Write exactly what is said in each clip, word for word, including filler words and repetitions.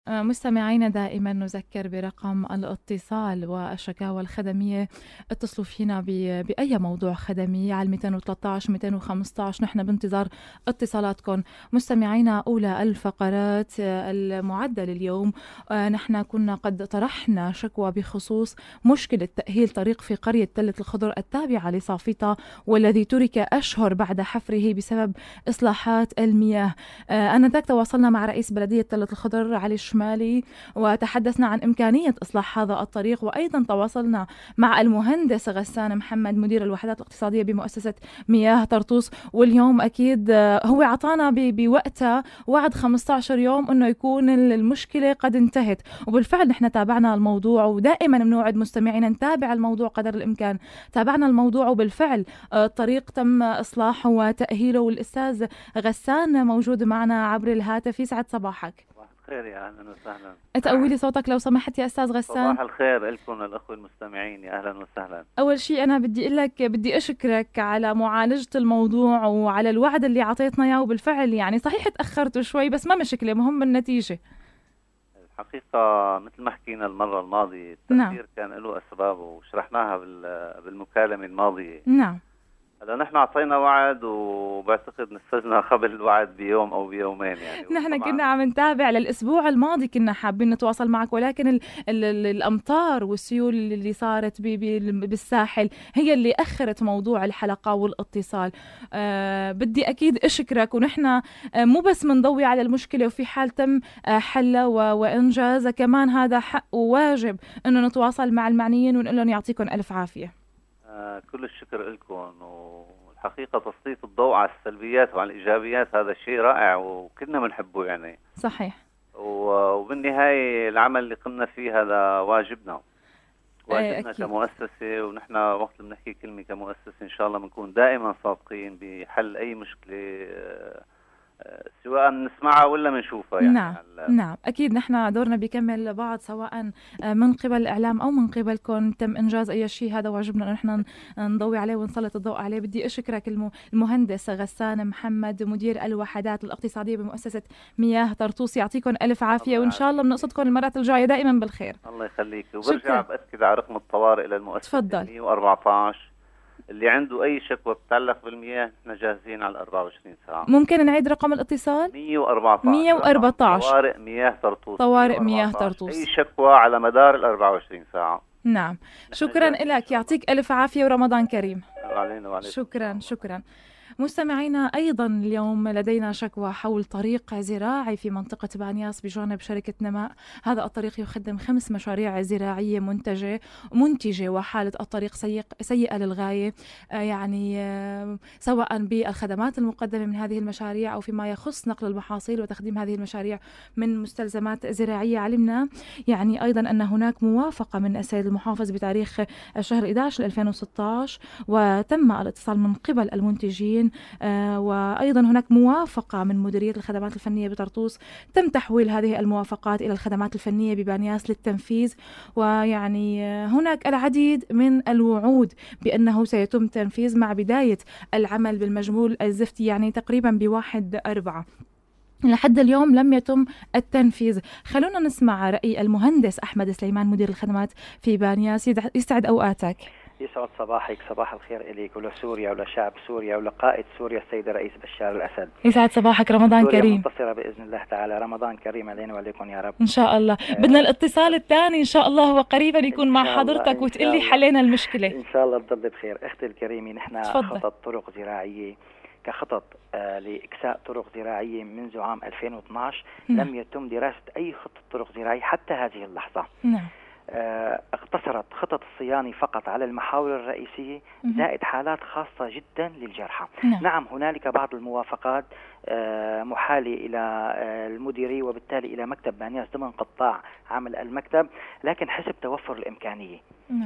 مستمعينا دائما نذكر برقم الاتصال والشكاوى الخدمية. اتصلوا فينا ب- بأي موضوع خدمي على مئتين وثلاثة عشر مئتين وخمسة عشر. نحن بانتظار اتصالاتكم مستمعينا. أولى الفقرات المعدة لليوم، نحن كنا قد طرحنا شكوى بخصوص مشكلة تأهيل طريق في قرية تلة الخضر التابعة لصافطة، والذي ترك أشهر بعد حفره بسبب إصلاحات المياه. آنذاك تواصلنا مع رئيس بلدية تلة الخضر علي الشمالي وتحدثنا عن إمكانية إصلاح هذا الطريق، وأيضا تواصلنا مع المهندس غسان محمد مدير الوحدات الاقتصادية بمؤسسة مياه طرطوس. واليوم أكيد هو عطانا بوقتها وعد خمسة عشر يوم أنه يكون المشكلة قد انتهت، وبالفعل نحن تابعنا الموضوع، ودائما بنوعد مستمعينا نتابع الموضوع قدر الإمكان. تابعنا الموضوع وبالفعل الطريق تم إصلاحه وتأهيله، والأستاذ غسان موجود معنا عبر الهاتف. يسعد صباحك. صباح الخير، يا اهلا وسهلا. تقوي صوتك لو سمحت يا أستاذ غسان. صباح الخير لكم الاخوه المستمعين، يا اهلا وسهلا. أول شيء أنا بدي أقول لك بدي أشكرك على معالجة الموضوع وعلى الوعد اللي عطيتنا إياه، وبالفعل يعني صحيح تأخرت شوي بس ما مشكلة، مهم النتيجة. الحقيقه مثل ما حكينا المره الماضيه، نعم التاخير كان له اسباب وشرحناها بالمكالمه الماضيه. نعم هلا نحن اعطينا وعد وبعتقد نفذنا قبل الوعد بيوم او بيومين يعني. نحن طبعا كنا عم نتابع للأسبوع الماضي، كنا حابين نتواصل معك، ولكن ال ال ال الأمطار والسيول اللي صارت بي بي بالساحل هي اللي أخرت موضوع الحلقة والاتصال. آه بدي أكيد أشكرك، ونحن آه مو بس منضوي على المشكلة وفي حال تم آه حلها وإنجازها، كمان هذا حق وواجب إنه نتواصل مع المعنيين ونقول لهم يعطيكم ألف عافية. آه كل الشكر لكم، والحقيقه تسليط الضوء على السلبيات وعلى الايجابيات هذا شيء رائع وكلنا بنحبه يعني. صحيح. وبالنهاية العمل اللي قمنا فيه هذا واجبنا واجبنا أكيد. كمؤسسة، ونحن وقت اللي بنحكي كلمة كمؤسسة إن شاء الله بنكون دائما صادقين بحل أي مشكلة، سواء نسمعها ولا بنشوفها يعني. نعم نعم أكيد نحن دورنا بيكمل بعض، سواء من قبل الإعلام أو من قبلكم تم إنجاز أي شيء، هذا واجبنا أن نحن نضوي عليه ونسلط الضوء عليه. بدي أشكرك المهندس غسان محمد مدير الوحدات الاقتصادية بمؤسسة مياه طرطوس. يعطيكم ألف عافية، وإن شاء الله بنقصدكم المرات الجاية دائما بالخير. الله يخليك. وبرجع بأكد على رقم الطوارئ للمؤسسة. تفضل. مئة وأربعة عشر. اللي عنده أي شكوى بتتعلق بالمياه نحن جاهزين على أربعة وعشرين ساعة. ممكن نعيد رقم الاتصال؟ مئة وأربعة عشر. مئة وأربعة عشر. طوارئ مياه طرطوس. طوارئ مياه طرطوس. أي شكوى على مدار ال أربعة وعشرين ساعة. نعم شكرا لك، يعطيك ألف عافية ورمضان كريم. علينا وعليكم. شكرا شكرا. مستمعينا أيضا اليوم لدينا شكوى حول طريق زراعي في منطقة بانياس بجانب شركة نماء. هذا الطريق يخدم خمس مشاريع زراعية منتجة منتجة وحالة الطريق سيء سيئة للغاية، آه يعني آه سواء بالخدمات المقدمة من هذه المشاريع أو فيما يخص نقل المحاصيل وتخديم هذه المشاريع من مستلزمات زراعية. علمنا يعني أيضا أن هناك موافقة من السيد المحافظ بتاريخ شهر أحد عشر ألفين وستة عشر، وتم الاتصال من قبل المنتجين، آه وأيضا هناك موافقة من مديرية الخدمات الفنية بطرطوس. تم تحويل هذه الموافقات إلى الخدمات الفنية ببانياس للتنفيذ، ويعني آه هناك العديد من الوعود بأنه سيتم تنفيذ مع بداية العمل بالمجمول الزفتي يعني تقريبا بواحد أربعة. لحد اليوم لم يتم التنفيذ. خلونا نسمع رأي المهندس أحمد سليمان مدير الخدمات في بانياس. يسعد أوقاتك. يسعد صباحك، صباح الخير إليك ولسوريا ولشعب سوريا ولقائد سوريا السيد الرئيس بشار الأسد. يسعد صباحك، رمضان سوريا كريم. منتصرة بإذن الله تعالى، رمضان كريم علينا وعليكم يا رب إن شاء الله. آه بدنا الاتصال الثاني إن شاء الله وقريبا يكون مع حضرتك وتقلي حلينا المشكلة إن شاء الله. تضل بخير أختي الكريمة. نحن تفضل. خطط طرق زراعية كخطط آه لإكساء طرق زراعية منذ عام ألفين واثناشر. م. لم يتم دراسة أي خطة طرق زراعية حتى هذه اللحظة. نعم. آه اقتصرت خطط الصيانة فقط على المحاور الرئيسية زائد حالات خاصة جدا للجرحى. نعم. نعم هنالك بعض الموافقات آه محالة إلى آه المديرية وبالتالي إلى مكتب بانياس ضمن قطاع عمل المكتب، لكن حسب توفر الإمكانية. نعم.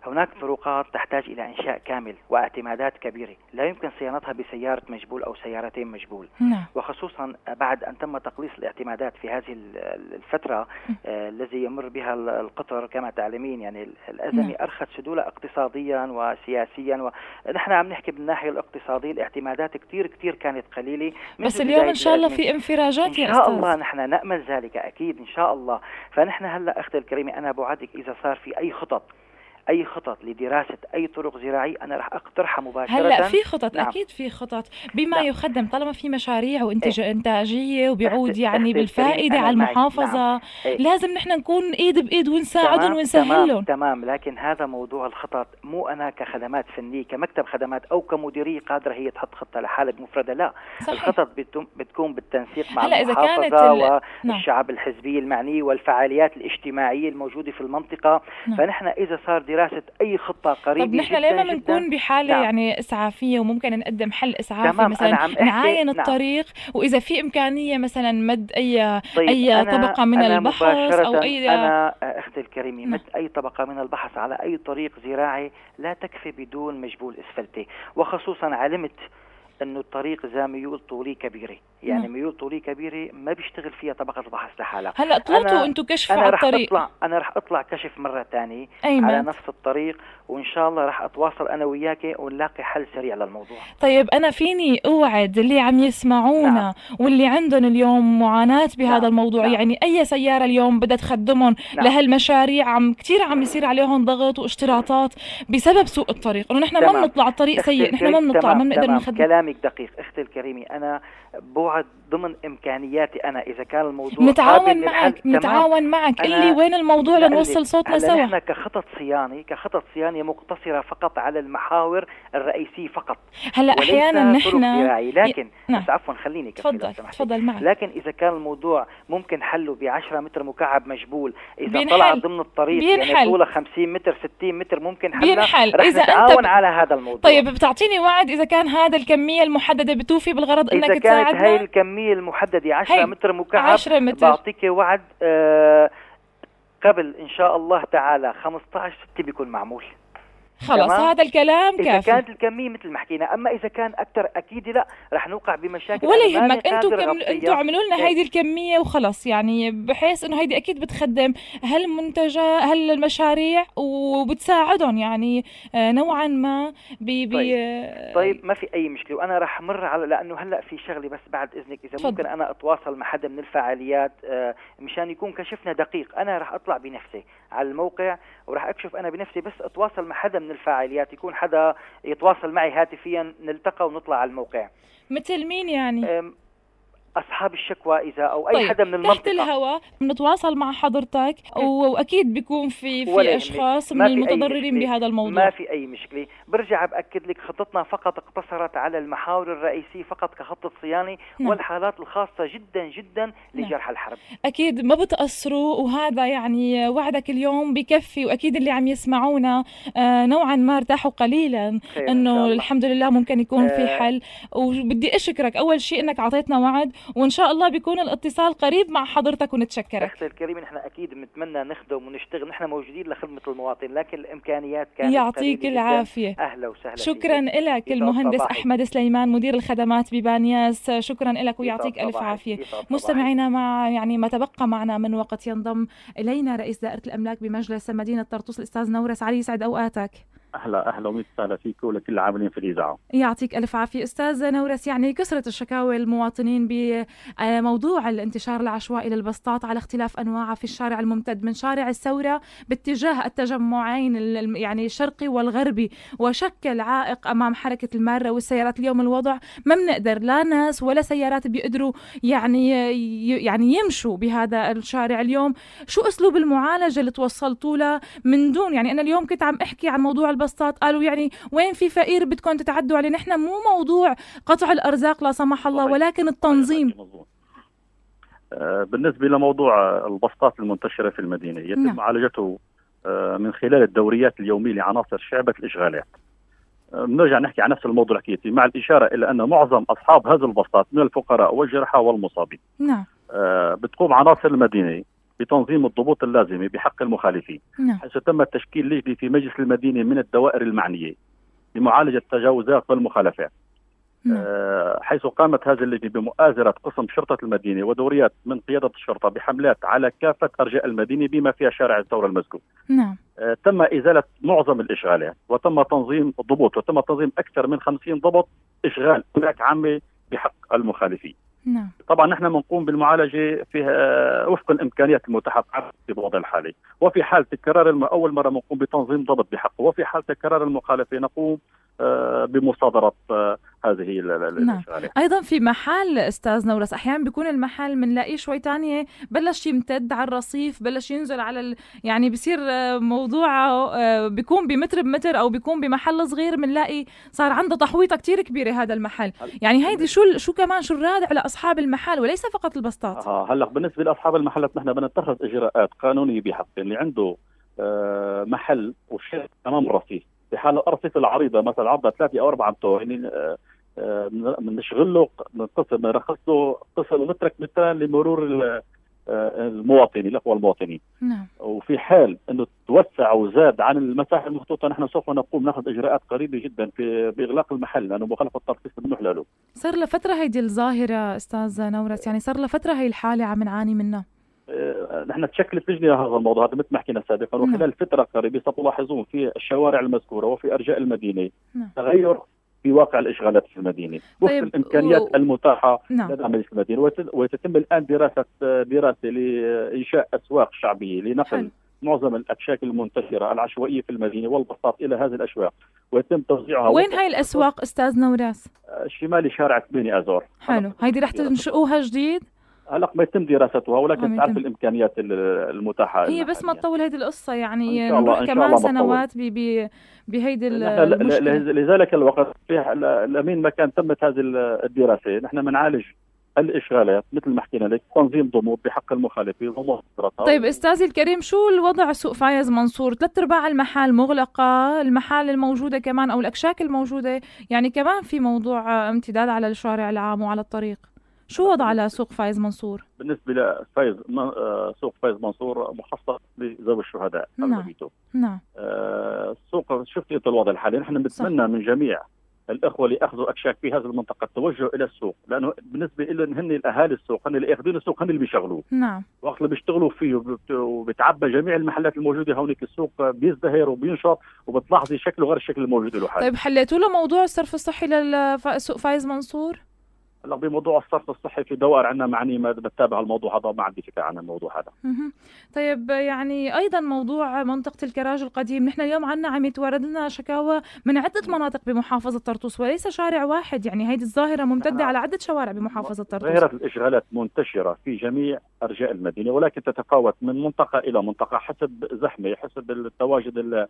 هناك طرقات تحتاج إلى إنشاء كامل واعتمادات كبيرة لا يمكن صيانتها بسيارة مجبول أو سيارتين مجبول. نعم. وخصوصا بعد أن تم تقليص الاعتمادات في هذه الفترة آه الذي يمر بها القطر كما تعلمين. يعني الأزمة نعم. أرخت سدولة اقتصاديا وسياسيا، ونحن عم نحكي بالناحية الاقتصادية الاعتمادات كتير كتير كانت قليلة، بس اليوم إن شاء الله في انفراجات يا إن شاء الله نحن نأمل ذلك أكيد إن شاء الله. فنحن هلأ أختي الكريمة أنا بوعدك إذا صار في أي خطط أي خطط لدراسة أي طرق زراعية أنا رح أقترحها مباشرة. هلا في خطط نعم. أكيد في خطط بما نعم. يخدم طالما في مشاريع وإنتاجية وبيعود يعني بالفائدة على المحافظة. نعم. لازم نحن نكون إيد بإيد ونساعدهم ونسهل لهم. تمام. لكن هذا موضوع الخطط مو أنا كخدمات فنية كمكتب خدمات أو كمديرية قادرة هي تحط خطة لحالة بمفردة، لا. صحيح. الخطط بتكون بالتنسيق مع المحافظة والشعب ال... الحزبي المعني والفعاليات الاجتماعية الموجودة في المنطقة. نعم. فنحن إذا صار دراسة أي خطة قريبة طب نحن لما بنكون بحالة نعم. يعني إسعافية وممكن نقدم حل إسعافي مثلا نعاين الطريق نعم. وإذا في إمكانية مثلا مد أي طيب أي أنا طبقة من أنا البحث أو أي أنا أختي الكريمة نعم. مد أي طبقة من البحث على أي طريق زراعي لا تكفي بدون مجبول إسفلتي، وخصوصا علمت انه الطريق ذا ميول طولي كبيره، يعني ميول طولي كبيره ما بيشتغل فيها طبقه البحث لحالها. هلا طلعتوا انتم كشف على الطريق؟ أطلع انا رح اطلع كشف مره ثانيه على نفس الطريق، وان شاء الله رح اتواصل انا وياك ونلاقي حل سريع للموضوع. طيب انا فيني اوعد اللي عم يسمعونا نعم. واللي عندهم اليوم معاناه بهذا نعم. الموضوع نعم. يعني اي سياره اليوم بدها تخدمهم نعم. لهالمشاريع عم كثير عم يصير عليهم ضغط واشتراطات بسبب سوء الطريق، انه نحن ما بنطلع الطريق سيء، نحن ما بنطلع ما بنقدر نخدم. كلامك دقيق اختي الكريمه، انا بوعد ضمن امكانياتي انا اذا كان الموضوع نتعاون معك نتعاون معك اللي وين الموضوع لنوصل صوتنا سوا. نحن كخطط صيانه كخطط صيانه مقتصره فقط على المحاور الرئيسيه فقط. هلا احيانا نحن لكن ي... بس عفوا خليني تفضل تفضل معك. لكن اذا كان الموضوع ممكن حله ب عشرة متر مكعب مجبول، اذا طلع ضمن الطريق بينحل. يعني طوله خمسين متر ستين متر ممكن حلها، رح نتعاون ب... على هذا الموضوع. طيب بتعطيني وعد اذا كان هذا الكميه المحدده بتوفي بالغرض انك تساعدنا؟ اذا كانت هاي الكميه المحدده عشرة متر مكعب بعطيك وعد آه قبل ان شاء الله تعالى خمسة عشر ستة بيكون معمول. خلص هذا الكلام كافي. إذا كانت الكمية مثل ما حكينا، أما إذا كان أكثر أكيد لا رح نوقع بمشاكل. ولا يهمك أنتوا كم... أنتوا عملوا لنا هيدي الكمية وخلص، يعني بحيث إنه هيدي أكيد بتخدم هالمنتجة هالمشاريع وبتساعدهم يعني نوعا ما بي بي طيب. طيب ما في أي مشكلة، وأنا رح مر على لأنه هلأ في شغلة بس بعد إذنك إذا فضل. ممكن أنا أتواصل مع حدا من الفعاليات مشان يكون كشفنا دقيق. أنا رح أطلع بنفسي على الموقع ورح أكشف أنا بنفسي، بس أتواصل مع حدا من الفعاليات، يكون حدا يتواصل معي هاتفيا نلتقى ونطلع على الموقع. مثل مين يعني؟ أصحاب الشكوى إذا أو أي طيب. حدا من المنطقة. تحت الهواء بنتواصل مع حضرتك وأكيد بيكون في في أشخاص من المتضررين بهذا الموضوع. ما في أي مشكلة. برجع بأكد لك خطتنا فقط اقتصرت على المحاور الرئيسية فقط كخطة صيانة نعم. والحالات الخاصة جدا جدا لجرح نعم. الحرب. أكيد ما بتقصروا، وهذا يعني وعدك اليوم بكفي، وأكيد اللي عم يسمعونا آه نوعا ما ارتاحوا قليلا إنه الحمد لله ممكن يكون آه في حل. وبدي أشكرك أول شيء إنك عطيتنا وعد، وإن شاء الله بيكون الاتصال قريب مع حضرتك ونتشكرك. أختي الكريمة نحن أكيد بنتمنى نخدم ونشتغل، نحن موجودين لخدمة المواطن، لكن الإمكانيات كانت يعطيك العافية. أهلا وسهلا. شكرا لك المهندس أحمد سليمان مدير الخدمات ببانياس، شكرا لك ويعطيك ألف عافية. مستمعينا مع يعني ما تبقى معنا من وقت ينضم إلينا رئيس دائرة الأملاك بمجلس مدينة طرطوس الأستاذ نورس علي. يسعد أوقاتك. أهلا أهلا ومسهلا فيك ولكل العاملين في الإذاعة. يعطيك ألف عافية أستاذ نورس. يعني كثرة الشكاوى المواطنين بموضوع الانتشار العشوائي للبسطات على اختلاف أنواعها في الشارع الممتد من شارع الثورة باتجاه التجمعين يعني الشرقي والغربي، وشكل عائق أمام حركة المارة والسيارات. اليوم الوضع ما بنقدر لا ناس ولا سيارات بيقدروا يعني يعني يمشوا بهذا الشارع. اليوم شو أسلوب المعالجة اللي توصلتوا له من دون يعني أنا اليوم كنت عم أحكي عن موضوع البسطات، قالوا يعني وين في فقير بدكم تتعدوا عليه. نحن مو موضوع قطع الأرزاق لا سمح الله، ولكن التنظيم. بالنسبة لموضوع البسطات المنتشرة في المدينة يتم نعم. معالجته من خلال الدوريات اليومية لعناصر شعبة الإشغالات. بنرجع نحكي عن نفس الموضوع حكيتي، مع الإشارة إلى أن معظم أصحاب هذه البسطات من الفقراء والجرحى والمصابين. نعم. بتقوم عناصر المدينة بتنظيم الضبوط اللازمة بحق المخالفين، نعم. حيث تم تشكيل لجنة في مجلس المدينة من الدوائر المعنية لمعالجة التجاوزات والمخالفات. نعم. حيث قامت هذه اللجنة بمؤازرة قسم شرطة المدينة ودوريات من قيادة الشرطة بحملات على كافة أرجاء المدينة بما فيها شارع الثورة المذكور. نعم. تم إزالة معظم الإشغالات وتم تنظيم الضبوط وتم تنظيم أكثر من خمسين ضبط إشغال هناك عامة بحق المخالفين. نعم. طبعا نحن بنقوم بالمعالجة فيها وفق الإمكانيات المتاحة في الوضع الحالي، وفي حال تكرار الم... أول مرة بنقوم بتنظيم ضبط بحقه، وفي حال تكرار المخالفة نقوم بمصادرة هذه الإشغالات. نعم. أيضا في محل أستاذ نورس أحيانا بيكون المحل منلاقيه شوي تانية بلش يمتد على الرصيف، بلش ينزل على ال... يعني بيصير موضوعه بيكون بمتر بمتر أو بيكون بمحل صغير منلاقي صار عنده تحويطة كتير كبيرة هذا المحل. يعني هيدي شو شو كمان شو الرادع لأصحاب المحل وليس فقط البسطات. آه هلا بالنسبة لأصحاب المحلات نحن بنتخذ إجراءات قانونية بحق اللي عنده آه محل وشيء أمام الرصيف، في حال الأرصفة العريضة مثلا عرضها ثلاثة أو أربعة أمتار، يعني بنشغل له بنقسم بنرخص له قسم مترك متران لمرور المواطنين الأخوة المواطنين. نعم. وفي حال إنه توسع وزاد عن المساحة المخطوطة نحن سوف نقوم ناخذ إجراءات قريبة جدا في بإغلاق المحل لأنه مخالفة الترخيص بنحلى له. صار له فترة هيدي الظاهرة أستاذ نورس، يعني صار له فترة هي الحالة عم نعاني منها. نحن تشكلت لجنة هذا الموضوع هذا مثل ما حكينا سابقا، وخلال فترة قريبة ستلاحظون في الشوارع المذكورة وفي أرجاء المدينة نعم. تغير في واقع الإشغالات في المدينة وفق طيب الإمكانيات و... المتاحة نعم. لدى مجلس المدينة، وتتم الآن دراسة دراسة لإنشاء أسواق شعبية لنقل حل. معظم الأكشاك المنتشرة العشوائية في المدينة والبساط إلى هذه الأشواق ويتم توزيعها. وين هاي الأسواق أستاذ نورس؟ شمالي شارع ثمانية أزور. حلو، هيدي رح تنشئوها جديد؟ هلا ما يتم دراستها ولكن تعرف الامكانيات المتاحه هي بس ما تطول هذه القصه يعني نروح كمان سنوات بهيدي لذلك الوقت لمين ما كان تمت هذه الدراسه نحن بنعالج الاشغالات مثل ما حكينا لك، تنظيم ضبوط بحق المخالفين ومحاصرتها. طيب استاذي الكريم شو الوضع سوق فايز منصور؟ ثلاث ارباع المحال مغلقه، المحال الموجوده كمان او الاكشاك الموجوده يعني كمان في موضوع امتداد على الشارع العام وعلى الطريق. شو وضع على سوق فايز منصور؟ بالنسبة لفايز سوق فايز منصور مخصص لذوي الشهداء. نعم. نعم. السوق شفت انت الوضع الحالي، نحن بنتمنى من جميع الأخوة اللي أخذوا أكشاك في هذه المنطقة التوجه إلى السوق، لأنه بالنسبة لهم هن الأهالي السوق، هن اللي ياخذون السوق، هن اللي بيشغلوه. نعم. وقت اللي بيشتغلوا فيه وبتعبى جميع المحلات الموجودة هونيك السوق بيزدهر وبينشط وبتلاحظي شكله غير الشكل الموجود له حاليا. طيب حليتوا له موضوع الصرف الصحي للسوق فايز منصور؟ هلا بموضوع الصرف الصحي في دوائر عندنا معني ما بتابع الموضوع هذا، ما عندي فكره عن الموضوع هذا. طيب يعني ايضا موضوع منطقه الكراج القديم، نحن اليوم عندنا عم يتوارد لنا شكاوى من عده مناطق بمحافظه طرطوس وليس شارع واحد، يعني هيدي الظاهره ممتده على عده شوارع بمحافظه طرطوس. ظاهره الاشغالات منتشره في جميع ارجاء المدينه ولكن تتفاوت من منطقه الى منطقه حسب زحمه، حسب التواجد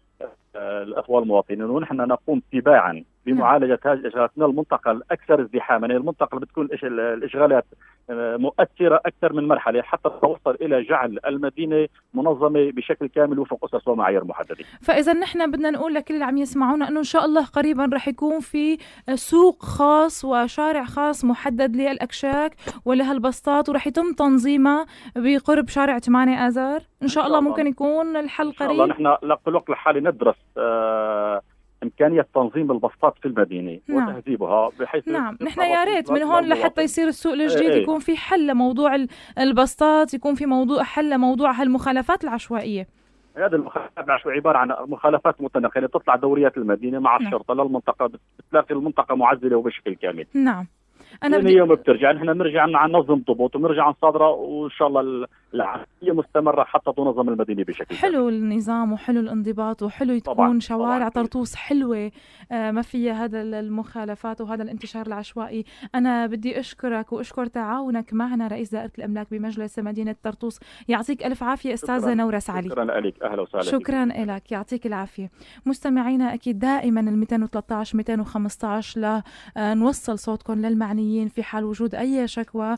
الأخوة المواطنين، ونحن نقوم تباعا بمعالجة هذه الإشغالات من المنطقة الأكثر ازدحاما، يعني المنطقة اللي بتكون الإشغالات مؤثرة أكثر من مرحلة حتى توصل إلى جعل المدينة منظمة بشكل كامل وفق أسس ومعايير محددة. فإذا نحن بدنا نقول لكل اللي عم يسمعونا أنه إن شاء الله قريبا رح يكون في سوق خاص وشارع خاص محدد للأكشاك ولهالبسطات ورح يتم تنظيمها بقرب شارع ثمانية آذار إن شاء الله. ممكن يكون الحل قريب. إن شاء الله نحن في الوقت الحالي ندرس آه إمكانية تنظيم البسطات في المدينة نعم. وتهذيبها بحيث نعم نحن يا ريت من هون لحتى يصير السوق الجديد ايه. يكون في حل لموضوع البسطات، يكون في موضوع حل لموضوع هالمخالفات العشوائية. هذه المخالفات العشوائية عبارة عن مخالفات متنقلة تطلع دوريات المدينة مع نعم. الشرطة للمنطقة، بتلاقي المنطقة معزلة وبشكل كامل. نعم. أنا بدي يوم بترجع نحن نرجع ننظم ضبوط ونرجع نصادرة وإن شاء الله العملية مستمرة حتى تنظم المدينة بشكل حلو كامل. النظام وحلو الانضباط وحلو تكون طبعاً. شوارع طبعاً. طرطوس حلوة آه ما فيها هذا المخالفات وهذا الانتشار العشوائي. أنا بدي أشكرك وأشكر تعاونك معنا رئيس دائرة الأملاك بمجلس مدينة طرطوس. يعطيك ألف عافية أستاذ نورس علي. شكرا لك، أهلا وسهلا. شكرا لك، يعطيك العافية. مستمعينا أكيد دائما ال مئتين وثلاثة عشر مئتين وخمسة عشر لنوصل صوتكم للمعنيين في حال وجود أي شكوى.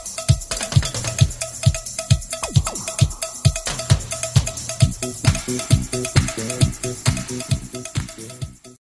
Thank you.